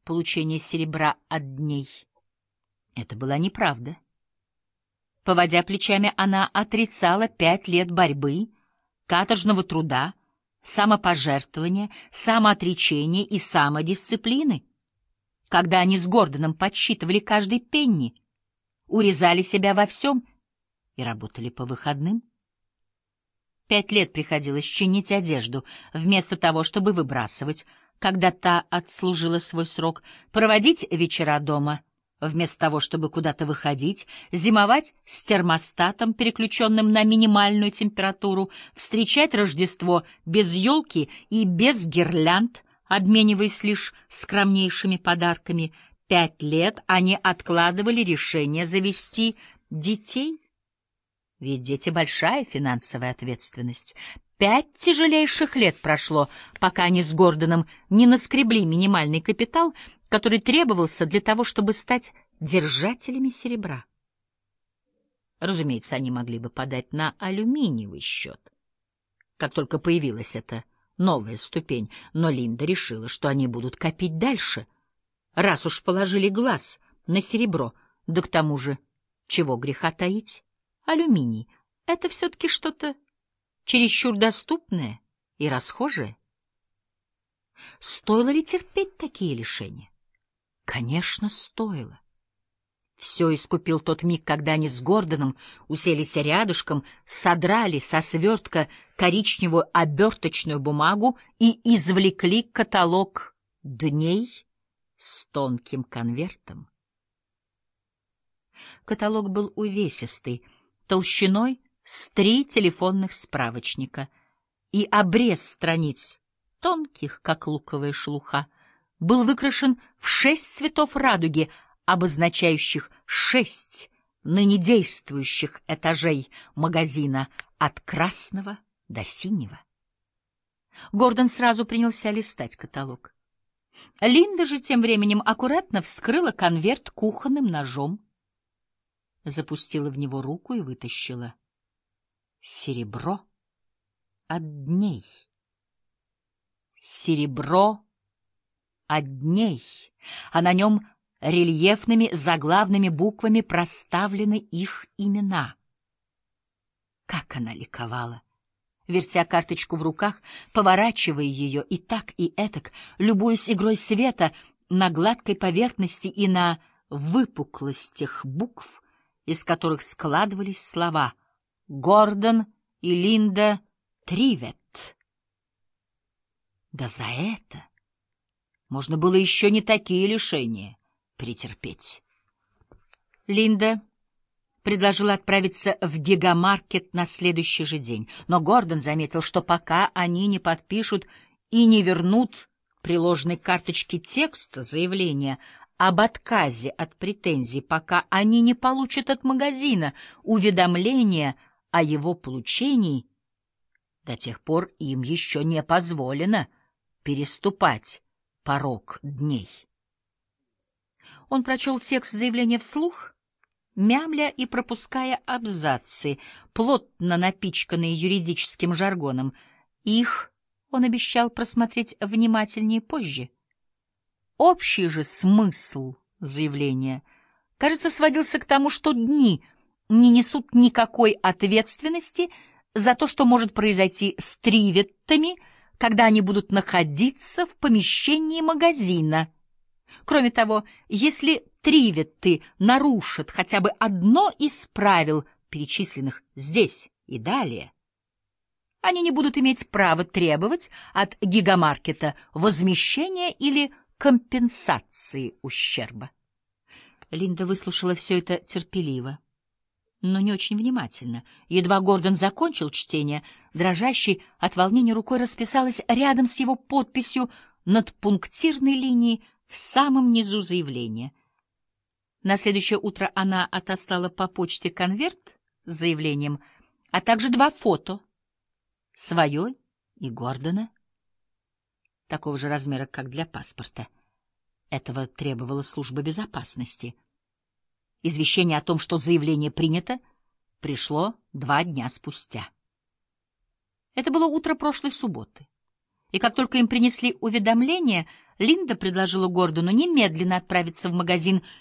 получения серебра от дней. Это была неправда. Поводя плечами, она отрицала 5 лет борьбы, каторжного труда, самопожертвования, самоотречения и самодисциплины, когда они с Гордоном подсчитывали каждый пенни, урезали себя во всем и работали по выходным. 5 лет приходилось чинить одежду, вместо того, чтобы выбрасывать, когда та отслужила свой срок, проводить вечера дома, вместо того, чтобы куда-то выходить, зимовать с термостатом, переключенным на минимальную температуру, встречать Рождество без елки и без гирлянд, обмениваясь лишь скромнейшими подарками. 5 лет они откладывали решение завести детей. Ведь дети — большая финансовая ответственность. 5 тяжелейших лет прошло, пока они с Гордоном не наскребли минимальный капитал, который требовался для того, чтобы стать держателями серебра. Разумеется, они могли бы подать на алюминиевый счет, как только появилась эта новая ступень, но Линда решила, что они будут копить дальше, раз уж положили глаз на серебро, да к тому же, чего греха таить, алюминий — это все-таки что-то чересчур доступное и расхожее. Стоило ли терпеть такие лишения? Конечно, стоило. Все искупил тот миг, когда они с Гордоном уселись рядышком, содрали со свертка коричневую оберточную бумагу и извлекли каталог дней с тонким конвертом. Каталог был увесистый, толщиной с 3 телефонных справочника, и обрез страниц, тонких, как луковая шелуха, был выкрашен в 6 цветов радуги, обозначающих 6 ныне действующих этажей магазина от красного до синего. Гордон сразу принялся листать каталог. Линда же тем временем аккуратно вскрыла конверт кухонным ножом, запустила в него руку и вытащила серебро от дней. Серебро от дней, а на нем рельефными заглавными буквами проставлены их имена. Как она ликовала, вертя карточку в руках, поворачивая ее и так, и этак, любуясь игрой света на гладкой поверхности и на выпуклостях букв, из которых складывались слова «Гордон и Линда Тривет». Да за это можно было еще не такие лишения претерпеть. Линда предложила отправиться в Гигамаркет на следующий же день, но Гордон заметил, что пока они не подпишут и не вернут приложенной карточке текст заявления об отказе от претензий, пока они не получат от магазина уведомления о его получении, до тех пор им еще не позволено переступать порог дней. Он прочел текст заявления вслух, мямля и пропуская абзацы, плотно напичканные юридическим жаргоном. Их он обещал просмотреть внимательнее позже. Общий же смысл заявления, кажется, сводился к тому, что дни не несут никакой ответственности за то, что может произойти с Триветтами, когда они будут находиться в помещении магазина. Кроме того, если Триветты нарушат хотя бы одно из правил, перечисленных здесь и далее, они не будут иметь права требовать от Гигамаркета возмещения или компенсации ущерба. Линда выслушала все это терпеливо, но не очень внимательно. Едва Гордон закончил чтение, дрожащей от волнения рукой расписалась рядом с его подписью над пунктирной линией в самом низу заявления. На следующее утро она отослала по почте конверт с заявлением, а также 2 фото — свое и Гордона, такого же размера, как для паспорта. Этого требовала служба безопасности. Извещение о том, что заявление принято, пришло 2 дня спустя. Это было утро прошлой субботы. И как только им принесли уведомление, Линда предложила Гордону немедленно отправиться в магазин